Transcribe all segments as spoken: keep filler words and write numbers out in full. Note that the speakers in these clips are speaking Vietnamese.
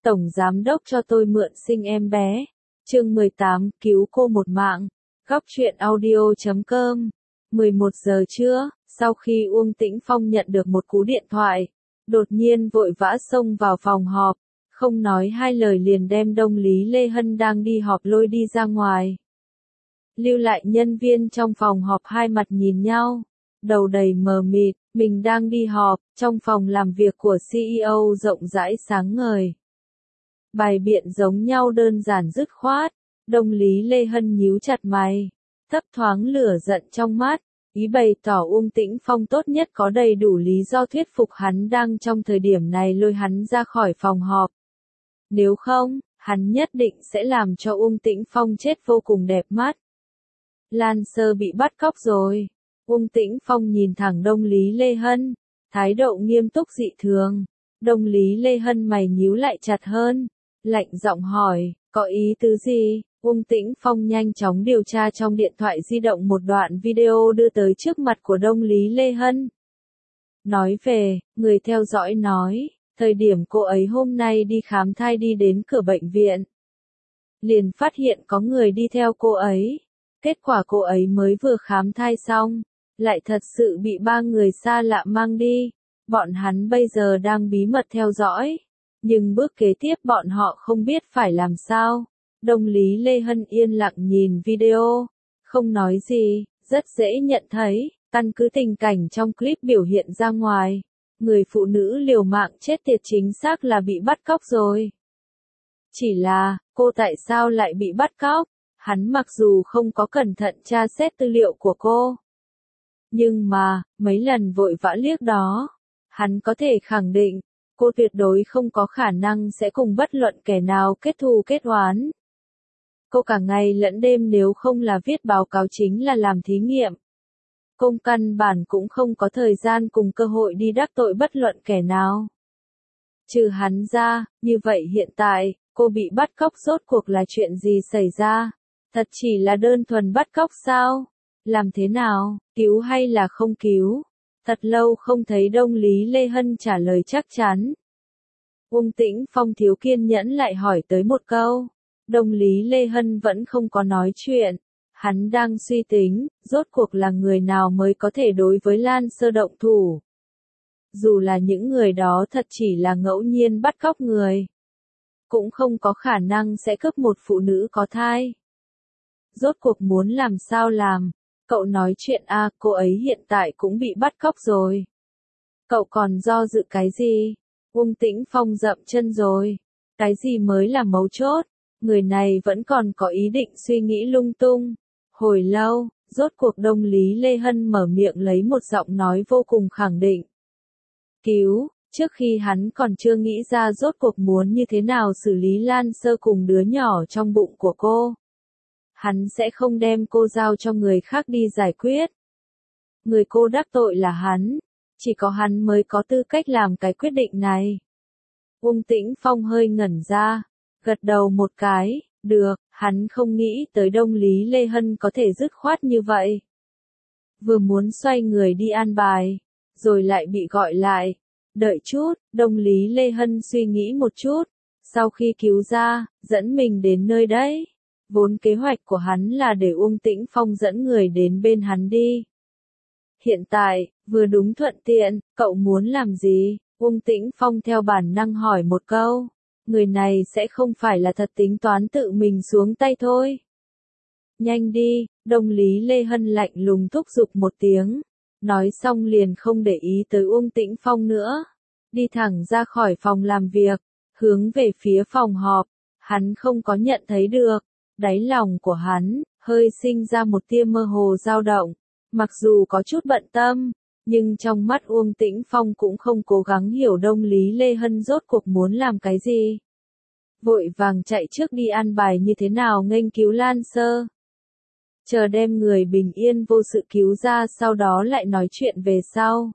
Tổng giám đốc cho tôi mượn sinh em bé. Chương mười tám, cứu cô một mạng. Góc truyện audio chấm com. mười một giờ trưa, sau khi Uông Tĩnh Phong nhận được một cú điện thoại, đột nhiên vội vã xông vào phòng họp, không nói hai lời liền đem Đông Lý Lê Hân đang đi họp lôi đi ra ngoài. Lưu lại nhân viên trong phòng họp hai mặt nhìn nhau, đầu đầy mờ mịt, mình đang đi họp, trong phòng làm việc của xê e ô rộng rãi sáng ngời. Bài biện giống nhau đơn giản dứt khoát, Đông Lý Lê Hân nhíu chặt mày, thấp thoáng lửa giận trong mắt, ý bày tỏ Uông Tĩnh Phong tốt nhất có đầy đủ lý do thuyết phục hắn đang trong thời điểm này lôi hắn ra khỏi phòng họp. Nếu không, hắn nhất định sẽ làm cho Uông Tĩnh Phong chết vô cùng đẹp mắt. Lan Sơ bị bắt cóc rồi. Uông Tĩnh Phong nhìn thẳng Đông Lý Lê Hân, thái độ nghiêm túc dị thường. Đông Lý Lê Hân mày nhíu lại chặt hơn, lạnh giọng hỏi, có ý tứ gì? Uông Tĩnh Phong nhanh chóng điều tra trong điện thoại di động một đoạn video đưa tới trước mặt của Đông Lý Lê Hân. Nói về, người theo dõi nói, thời điểm cô ấy hôm nay đi khám thai đi đến cửa bệnh viện, liền phát hiện có người đi theo cô ấy. Kết quả cô ấy mới vừa khám thai xong, lại thật sự bị ba người xa lạ mang đi. Bọn hắn bây giờ đang bí mật theo dõi, nhưng bước kế tiếp bọn họ không biết phải làm sao. Đông Lý Lê Hân yên lặng nhìn video, không nói gì, rất dễ nhận thấy, căn cứ tình cảnh trong clip biểu hiện ra ngoài, người phụ nữ liều mạng chết tiệt chính xác là bị bắt cóc rồi. Chỉ là, cô tại sao lại bị bắt cóc? Hắn mặc dù không có cẩn thận tra xét tư liệu của cô, nhưng mà, mấy lần vội vã liếc đó, hắn có thể khẳng định, cô tuyệt đối không có khả năng sẽ cùng bất luận kẻ nào kết thù kết oán. Cô cả ngày lẫn đêm nếu không là viết báo cáo chính là làm thí nghiệm. Cô căn bản cũng không có thời gian cùng cơ hội đi đắc tội bất luận kẻ nào. Trừ hắn ra, như vậy hiện tại, cô bị bắt cóc rốt cuộc là chuyện gì xảy ra? Thật chỉ là đơn thuần bắt cóc sao? Làm thế nào? Cứu hay là không cứu? Thật lâu không thấy Đông Lý Lê Hân trả lời chắc chắn. Uông Tĩnh Phong thiếu kiên nhẫn lại hỏi tới một câu. Đông Lý Lê Hân vẫn không có nói chuyện. Hắn đang suy tính, rốt cuộc là người nào mới có thể đối với Lan Sơ động thủ. Dù là những người đó thật chỉ là ngẫu nhiên bắt cóc người, cũng không có khả năng sẽ cướp một phụ nữ có thai. Rốt cuộc muốn làm sao làm? Cậu nói chuyện a, à, cô ấy hiện tại cũng bị bắt cóc rồi. Cậu còn do dự cái gì? Uông Tĩnh Phong dậm chân rồi. Cái gì mới là mấu chốt? Người này vẫn còn có ý định suy nghĩ lung tung. Hồi lâu, rốt cuộc Đông Lý Lê Hân mở miệng lấy một giọng nói vô cùng khẳng định. Cứu, trước khi hắn còn chưa nghĩ ra rốt cuộc muốn như thế nào xử lý Lan Sơ cùng đứa nhỏ trong bụng của cô. Hắn sẽ không đem cô giao cho người khác đi giải quyết. Người cô đắc tội là hắn, chỉ có hắn mới có tư cách làm cái quyết định này. Uông Tĩnh Phong hơi ngẩn ra, gật đầu một cái, được, hắn không nghĩ tới Đông Lý Lê Hân có thể dứt khoát như vậy. Vừa muốn xoay người đi an bài, rồi lại bị gọi lại. Đợi chút, Đông Lý Lê Hân suy nghĩ một chút, sau khi cứu ra, dẫn mình đến nơi đấy. Vốn kế hoạch của hắn là để Uông Tĩnh Phong dẫn người đến bên hắn đi. Hiện tại, vừa đúng thuận tiện, cậu muốn làm gì? Uông Tĩnh Phong theo bản năng hỏi một câu. Người này sẽ không phải là thật tính toán tự mình xuống tay thôi. Nhanh đi, Đông Lý Lê Hân lạnh lùng thúc giục một tiếng. Nói xong liền không để ý tới Uông Tĩnh Phong nữa. Đi thẳng ra khỏi phòng làm việc, hướng về phía phòng họp. Hắn không có nhận thấy được. Đáy lòng của hắn, hơi sinh ra một tia mơ hồ dao động, mặc dù có chút bận tâm, nhưng trong mắt Uông Tĩnh Phong cũng không cố gắng hiểu Đông Lý Lê Hân rốt cuộc muốn làm cái gì. Vội vàng chạy trước đi an bài như thế nào nghênh cứu Lan Sơ. Chờ đem người bình yên vô sự cứu ra sau đó lại nói chuyện về sau.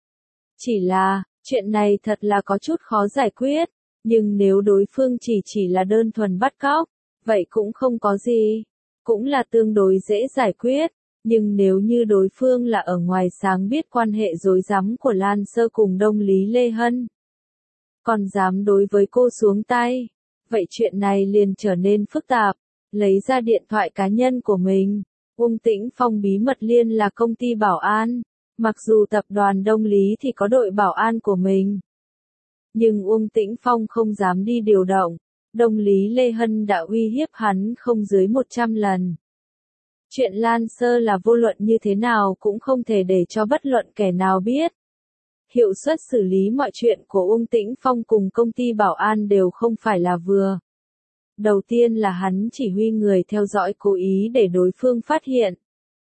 Chỉ là, chuyện này thật là có chút khó giải quyết, nhưng nếu đối phương chỉ chỉ là đơn thuần bắt cóc, vậy cũng không có gì, cũng là tương đối dễ giải quyết, nhưng nếu như đối phương là ở ngoài sáng biết quan hệ rối rắm của Lan Sơ cùng Đông Lý Lê Hân, còn dám đối với cô xuống tay. Vậy chuyện này liền trở nên phức tạp. Lấy ra điện thoại cá nhân của mình, Uông Tĩnh Phong bí mật liên lạc công ty bảo an. Mặc dù tập đoàn Đông Lý thì có đội bảo an của mình, nhưng Uông Tĩnh Phong không dám đi điều động. Đông Lý Lê Hân đã uy hiếp hắn không dưới một trăm lần. Chuyện Lan Sơ là vô luận như thế nào cũng không thể để cho bất luận kẻ nào biết. Hiệu suất xử lý mọi chuyện của Uông Tĩnh Phong cùng công ty bảo an đều không phải là vừa. Đầu tiên là hắn chỉ huy người theo dõi cố ý để đối phương phát hiện.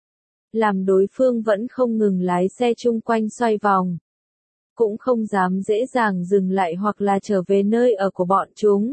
Làm đối phương vẫn không ngừng lái xe chung quanh xoay vòng. Cũng không dám dễ dàng dừng lại hoặc là trở về nơi ở của bọn chúng.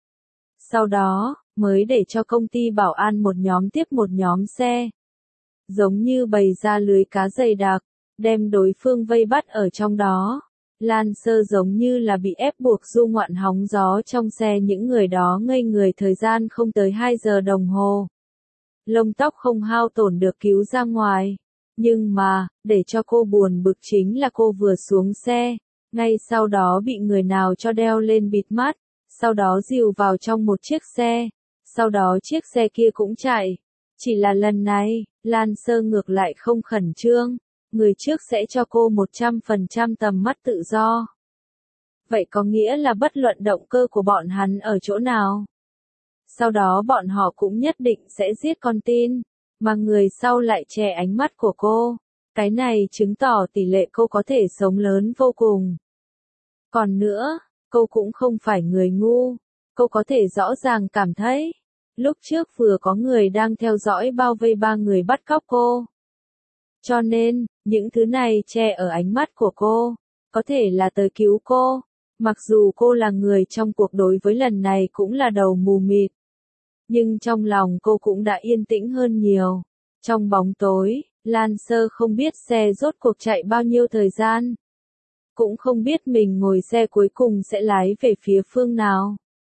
Sau đó, mới để cho công ty bảo an một nhóm tiếp một nhóm xe. Giống như bày ra lưới cá dày đặc, đem đối phương vây bắt ở trong đó. Lan Sơ giống như là bị ép buộc du ngoạn hóng gió trong xe, những người đó ngây người thời gian không tới hai giờ đồng hồ. Lông tóc không hao tổn được cứu ra ngoài. Nhưng mà, để cho cô buồn bực chính là cô vừa xuống xe, ngay sau đó bị người nào cho đeo lên bịt mắt, sau đó dìu vào trong một chiếc xe, sau đó chiếc xe kia cũng chạy. Chỉ là lần này, Lan Sơ ngược lại không khẩn trương, người trước sẽ cho cô một trăm phần trăm tầm mắt tự do. Vậy có nghĩa là bất luận động cơ của bọn hắn ở chỗ nào. Sau đó bọn họ cũng nhất định sẽ giết con tin, mà người sau lại che ánh mắt của cô. Cái này chứng tỏ tỷ lệ cô có thể sống lớn vô cùng. Còn nữa, cô cũng không phải người ngu. Cô có thể rõ ràng cảm thấy, lúc trước vừa có người đang theo dõi bao vây ba người bắt cóc cô. Cho nên, những thứ này che ở ánh mắt của cô, có thể là tới cứu cô. Mặc dù cô là người trong cuộc đối với lần này cũng là đầu mù mịt. Nhưng trong lòng cô cũng đã yên tĩnh hơn nhiều. Trong bóng tối, Lan Sơ không biết xe rốt cuộc chạy bao nhiêu thời gian. Cũng không biết mình ngồi xe cuối cùng sẽ lái về phía phương nào.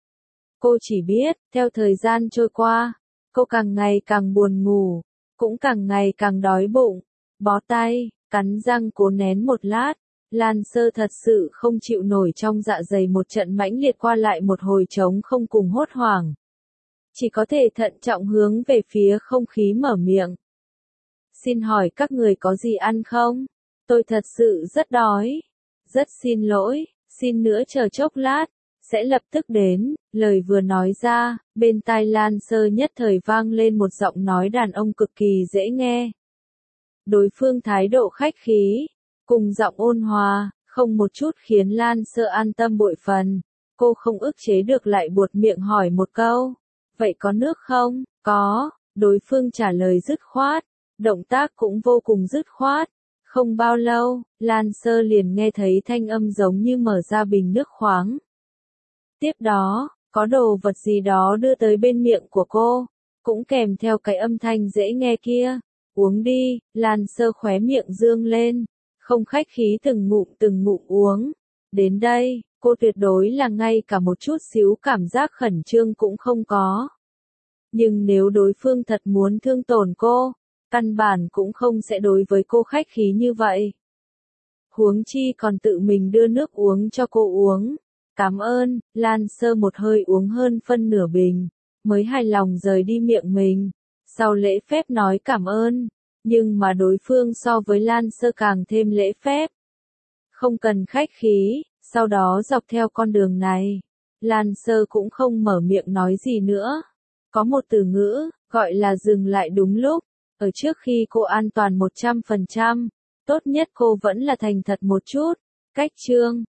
Cô chỉ biết, theo thời gian trôi qua, cô càng ngày càng buồn ngủ, cũng càng ngày càng đói bụng, bó tay, cắn răng cố nén một lát. Lan Sơ thật sự không chịu nổi trong dạ dày một trận mãnh liệt qua lại một hồi trống không cùng hốt hoảng. Chỉ có thể thận trọng hướng về phía không khí mở miệng. Xin hỏi các người có gì ăn không? Tôi thật sự rất đói. Rất xin lỗi, xin nữa chờ chốc lát, sẽ lập tức đến. Lời vừa nói ra, bên tai Lan Sơ nhất thời vang lên một giọng nói đàn ông cực kỳ dễ nghe. Đối phương thái độ khách khí, cùng giọng ôn hòa, không một chút khiến Lan Sơ an tâm bội phần. Cô không ức chế được lại buột miệng hỏi một câu. Vậy có nước không? Có, đối phương trả lời dứt khoát, động tác cũng vô cùng dứt khoát. Không bao lâu, Lan Sơ liền nghe thấy thanh âm giống như mở ra bình nước khoáng. Tiếp đó, có đồ vật gì đó đưa tới bên miệng của cô, cũng kèm theo cái âm thanh dễ nghe kia. Uống đi, Lan Sơ khóe miệng dương lên, không khách khí từng ngụm từng ngụm uống. Đến đây, cô tuyệt đối là ngay cả một chút xíu cảm giác khẩn trương cũng không có. Nhưng nếu đối phương thật muốn thương tổn cô, căn bản cũng không sẽ đối với cô khách khí như vậy. Huống chi còn tự mình đưa nước uống cho cô uống. Cảm ơn, Lan Sơ một hơi uống hơn phân nửa bình, mới hài lòng rời đi miệng mình. Sau lễ phép nói cảm ơn, nhưng mà đối phương so với Lan Sơ càng thêm lễ phép. Không cần khách khí, sau đó dọc theo con đường này, Lan Sơ cũng không mở miệng nói gì nữa. Có một từ ngữ, gọi là dừng lại đúng lúc. Ở trước khi cô an toàn một trăm phần trăm, tốt nhất cô vẫn là thành thật một chút. Cách chương